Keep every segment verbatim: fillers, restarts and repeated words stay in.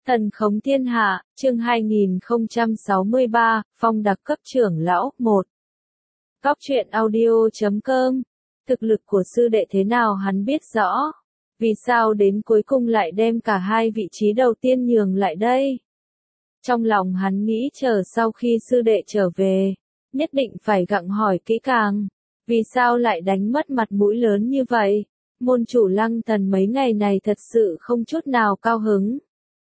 Thần khống thiên hạ, chương hai nghìn không trăm sáu mươi ba, phong đặc cấp trưởng lão, một. Góc truyện audio chấm com. Thực lực của sư đệ thế nào hắn biết rõ. Vì sao đến cuối cùng lại đem cả hai vị trí đầu tiên nhường lại đây? Trong lòng hắn nghĩ chờ sau khi sư đệ trở về, nhất định phải gặng hỏi kỹ càng. Vì sao lại đánh mất mặt mũi lớn như vậy? Môn chủ Lăng Thần mấy ngày này thật sự không chút nào cao hứng.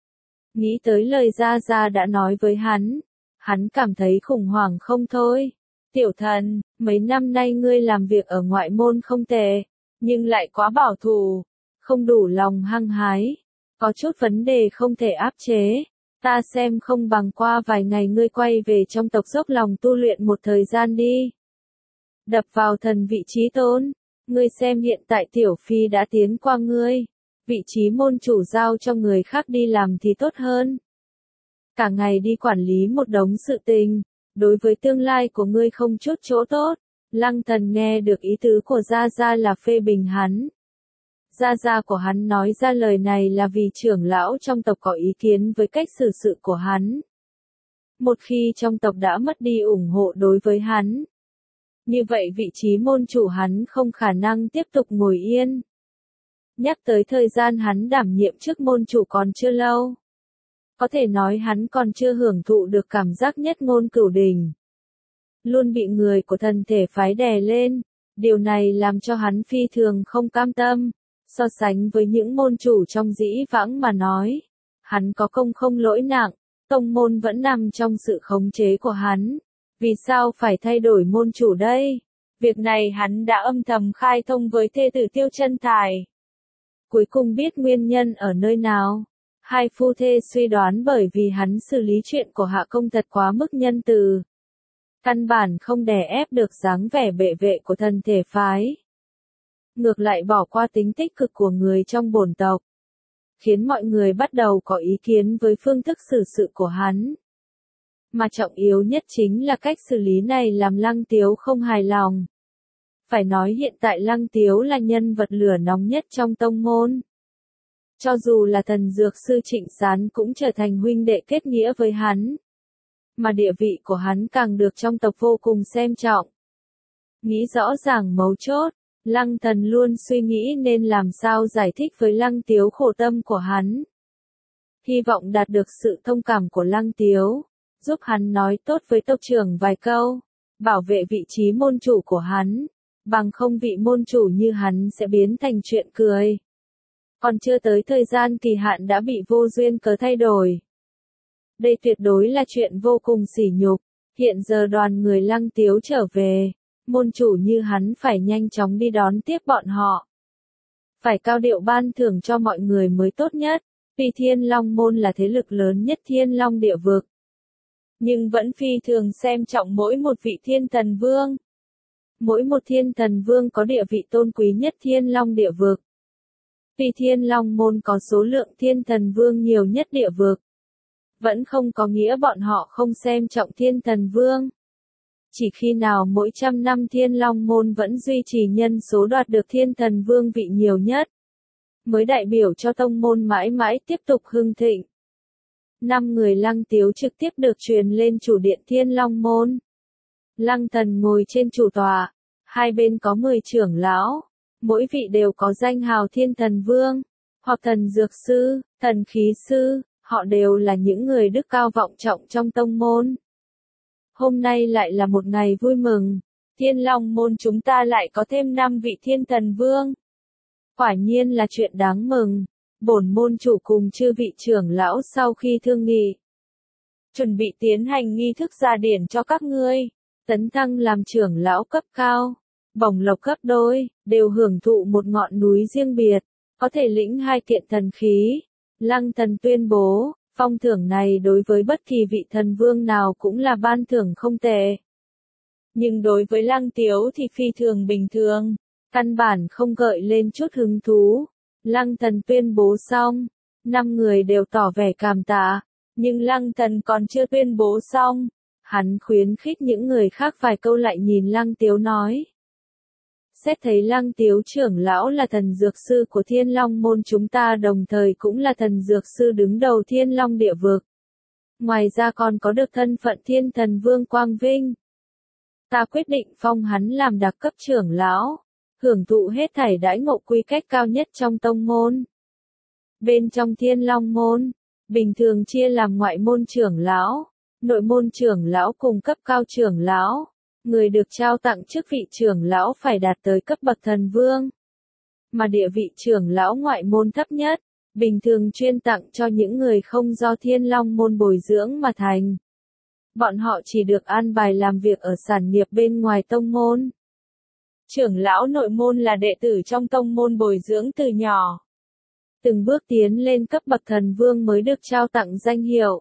Nghĩ tới lời Gia Gia đã nói với hắn, hắn cảm thấy khủng hoảng không thôi. Tiểu thần, mấy năm nay ngươi làm việc ở ngoại môn không tệ, nhưng lại quá bảo thủ, không đủ lòng hăng hái, có chút vấn đề không thể áp chế. Ta xem không bằng qua vài ngày ngươi quay về trong tộc dốc lòng tu luyện một thời gian đi. Đập vào thần vị trí tôn, ngươi xem hiện tại Tiểu Phi đã tiến qua ngươi. Vị trí môn chủ giao cho người khác đi làm thì tốt hơn. Cả ngày đi quản lý một đống sự tình, đối với tương lai của ngươi không chút chỗ tốt. Lăng Thần nghe được ý tứ của Gia Gia là phê bình hắn. Gia Gia của hắn nói ra lời này là vì trưởng lão trong tộc có ý kiến với cách xử sự của hắn. Một khi trong tộc đã mất đi ủng hộ đối với hắn, như vậy vị trí môn chủ hắn không khả năng tiếp tục ngồi yên. Nhắc tới thời gian hắn đảm nhiệm chức môn chủ còn chưa lâu. Có thể nói hắn còn chưa hưởng thụ được cảm giác nhất ngôn cửu đình. Luôn bị người của thần thể phái đè lên, điều này làm cho hắn phi thường không cam tâm. So sánh với những môn chủ trong dĩ vãng mà nói, hắn có công không lỗi nặng, tông môn vẫn nằm trong sự khống chế của hắn. Vì sao phải thay đổi môn chủ đây? Việc này hắn đã âm thầm khai thông với thê tử Tiêu Chân Thải. Cuối cùng biết nguyên nhân ở nơi nào. Hai phu thê suy đoán bởi vì hắn xử lý chuyện của Hạ Công thật quá mức nhân từ. Căn bản không đè ép được dáng vẻ bệ vệ của thần thể phái. Ngược lại bỏ qua tính tích cực của người trong bổn tộc. Khiến mọi người bắt đầu có ý kiến với phương thức xử sự của hắn. Mà trọng yếu nhất chính là cách xử lý này làm Lăng Tiếu không hài lòng. Phải nói hiện tại Lăng Tiếu là nhân vật lửa nóng nhất trong tông môn. Cho dù là thần dược sư Trịnh Sán cũng trở thành huynh đệ kết nghĩa với hắn. Mà địa vị của hắn càng được trong tộc vô cùng xem trọng. Nghĩ rõ ràng mấu chốt, Lăng Thần luôn suy nghĩ nên làm sao giải thích với Lăng Tiếu khổ tâm của hắn. Hy vọng đạt được sự thông cảm của Lăng Tiếu, giúp hắn nói tốt với tộc trưởng vài câu, bảo vệ vị trí môn chủ của hắn. Bằng không vị môn chủ như hắn sẽ biến thành chuyện cười. Còn chưa tới thời gian kỳ hạn đã bị vô duyên cớ thay đổi. Đây tuyệt đối là chuyện vô cùng sỉ nhục. Hiện giờ đoàn người Lăng Tiếu trở về, môn chủ như hắn phải nhanh chóng đi đón tiếp bọn họ. Phải cao điệu ban thưởng cho mọi người mới tốt nhất, vì Thiên Long môn là thế lực lớn nhất Thiên Long địa vực. Nhưng vẫn phi thường xem trọng mỗi một vị thiên thần vương. Mỗi một thiên thần vương có địa vị tôn quý nhất Thiên Long địa vực. Vì Thiên Long môn có số lượng thiên thần vương nhiều nhất địa vực. Vẫn không có nghĩa bọn họ không xem trọng thiên thần vương. Chỉ khi nào mỗi trăm năm Thiên Long môn vẫn duy trì nhân số đoạt được thiên thần vương vị nhiều nhất, mới đại biểu cho tông môn mãi mãi tiếp tục hưng thịnh. Năm người Lăng Tiếu trực tiếp được truyền lên chủ điện Thiên Long môn. Lăng Thần ngồi trên chủ tọa, hai bên có mười trưởng lão, mỗi vị đều có danh hào thiên thần vương, hoặc thần dược sư, thần khí sư, họ đều là những người đức cao vọng trọng trong tông môn. Hôm nay lại là một ngày vui mừng, Thiên Long môn chúng ta lại có thêm năm vị thiên thần vương. Quả nhiên là chuyện đáng mừng, bổn môn chủ cùng chư vị trưởng lão sau khi thương nghị. Chuẩn bị tiến hành nghi thức gia điển cho các ngươi. Tấn thăng làm trưởng lão cấp cao, bổng lộc cấp đôi, đều hưởng thụ một ngọn núi riêng biệt, có thể lĩnh hai kiện thần khí. Lăng Thần tuyên bố, phong thưởng này đối với bất kỳ vị thần vương nào cũng là ban thưởng không tệ. Nhưng đối với Lăng Tiếu thì phi thường bình thường, căn bản không gợi lên chút hứng thú. Lăng Thần tuyên bố xong, năm người đều tỏ vẻ cảm tạ, nhưng Lăng Thần còn chưa tuyên bố xong. Hắn khuyến khích những người khác vài câu lại nhìn Lăng Tiếu nói. Xét thấy Lăng Tiếu trưởng lão là thần dược sư của Thiên Long môn chúng ta, đồng thời cũng là thần dược sư đứng đầu Thiên Long địa vực. Ngoài ra còn có được thân phận Thiên Thần Vương Quang Vinh. Ta quyết định phong hắn làm đặc cấp trưởng lão, hưởng thụ hết thảy đãi ngộ quy cách cao nhất trong tông môn. Bên trong Thiên Long môn, bình thường chia làm ngoại môn trưởng lão, nội môn trưởng lão cùng cấp cao trưởng lão. Người được trao tặng chức vị trưởng lão phải đạt tới cấp bậc thần vương. Mà địa vị trưởng lão ngoại môn thấp nhất, bình thường chuyên tặng cho những người không do Thiên Long môn bồi dưỡng mà thành. Bọn họ chỉ được an bài làm việc ở sản nghiệp bên ngoài tông môn. Trưởng lão nội môn là đệ tử trong tông môn bồi dưỡng từ nhỏ. Từng bước tiến lên cấp bậc thần vương mới được trao tặng danh hiệu.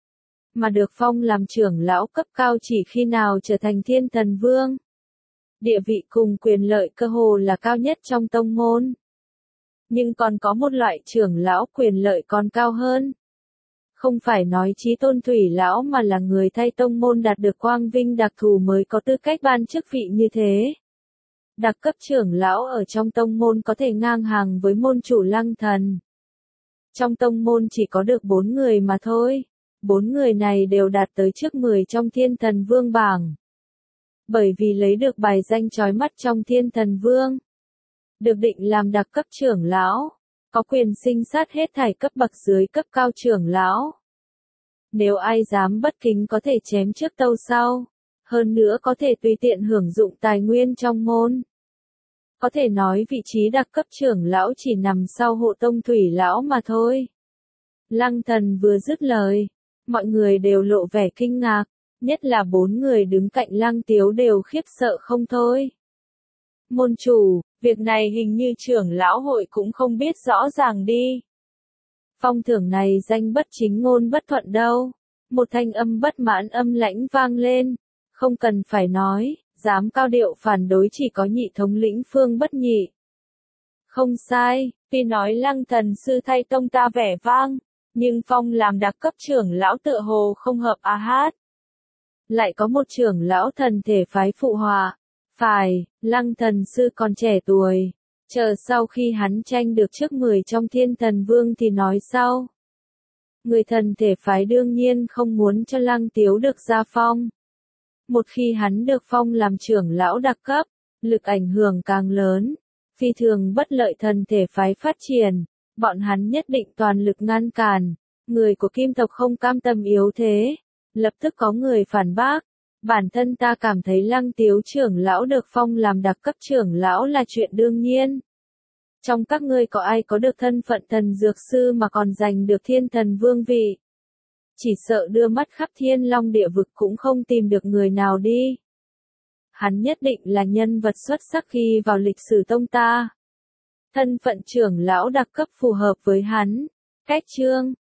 Mà được phong làm trưởng lão cấp cao chỉ khi nào trở thành Thiên Thần Vương. Địa vị cùng quyền lợi cơ hồ là cao nhất trong tông môn. Nhưng còn có một loại trưởng lão quyền lợi còn cao hơn. Không phải nói chí tôn thủy lão mà là người thay tông môn đạt được quang vinh đặc thù mới có tư cách ban chức vị như thế. Đặc cấp trưởng lão ở trong tông môn có thể ngang hàng với môn chủ Lăng Thần. Trong tông môn chỉ có được bốn người mà thôi. Bốn người này đều đạt tới trước mười trong Thiên Thần Vương bảng. Bởi vì lấy được bài danh chói mắt trong Thiên Thần Vương, được định làm đặc cấp trưởng lão, có quyền sinh sát hết thảy cấp bậc dưới cấp cao trưởng lão. Nếu ai dám bất kính có thể chém trước tâu sau, hơn nữa có thể tùy tiện hưởng dụng tài nguyên trong môn. Có thể nói vị trí đặc cấp trưởng lão chỉ nằm sau hộ tông thủy lão mà thôi. Lăng Thần vừa dứt lời, mọi người đều lộ vẻ kinh ngạc, nhất là bốn người đứng cạnh Lăng Tiếu đều khiếp sợ không thôi. Môn chủ, việc này hình như trưởng lão hội cũng không biết rõ ràng đi. Phong thưởng này danh bất chính ngôn bất thuận đâu. Một thanh âm bất mãn âm lãnh vang lên, không cần phải nói, dám cao điệu phản đối chỉ có nhị thống lĩnh Phương Bất Nhị. Không sai, tuy nói Lăng thần sư thay tông ta vẻ vang, nhưng phong làm đặc cấp trưởng lão tựa hồ không hợp a hát. Lại có một trưởng lão thần thể phái phụ họa, phải, Lăng thần sư còn trẻ tuổi, chờ sau khi hắn tranh được trước mười trong Thiên Thần Vương thì nói sau. Người thần thể phái đương nhiên không muốn cho Lăng Tiếu được gia phong. Một khi hắn được phong làm trưởng lão đặc cấp, lực ảnh hưởng càng lớn, phi thường bất lợi thần thể phái phát triển, bọn hắn nhất định toàn lực ngăn cản. Người của Kim tộc không cam tâm yếu thế, lập tức có người phản bác. Bản thân ta cảm thấy Lăng Tiếu trưởng lão được phong làm đặc cấp trưởng lão là chuyện đương nhiên. Trong các ngươi có ai có được thân phận thần dược sư mà còn giành được Thiên Thần Vương vị? Chỉ sợ đưa mắt khắp Thiên Long địa vực cũng không tìm được người nào đi. Hắn nhất định là nhân vật xuất sắc khi vào lịch sử tông ta. Thân phận trưởng lão đặc cấp phù hợp với hắn. Cách chương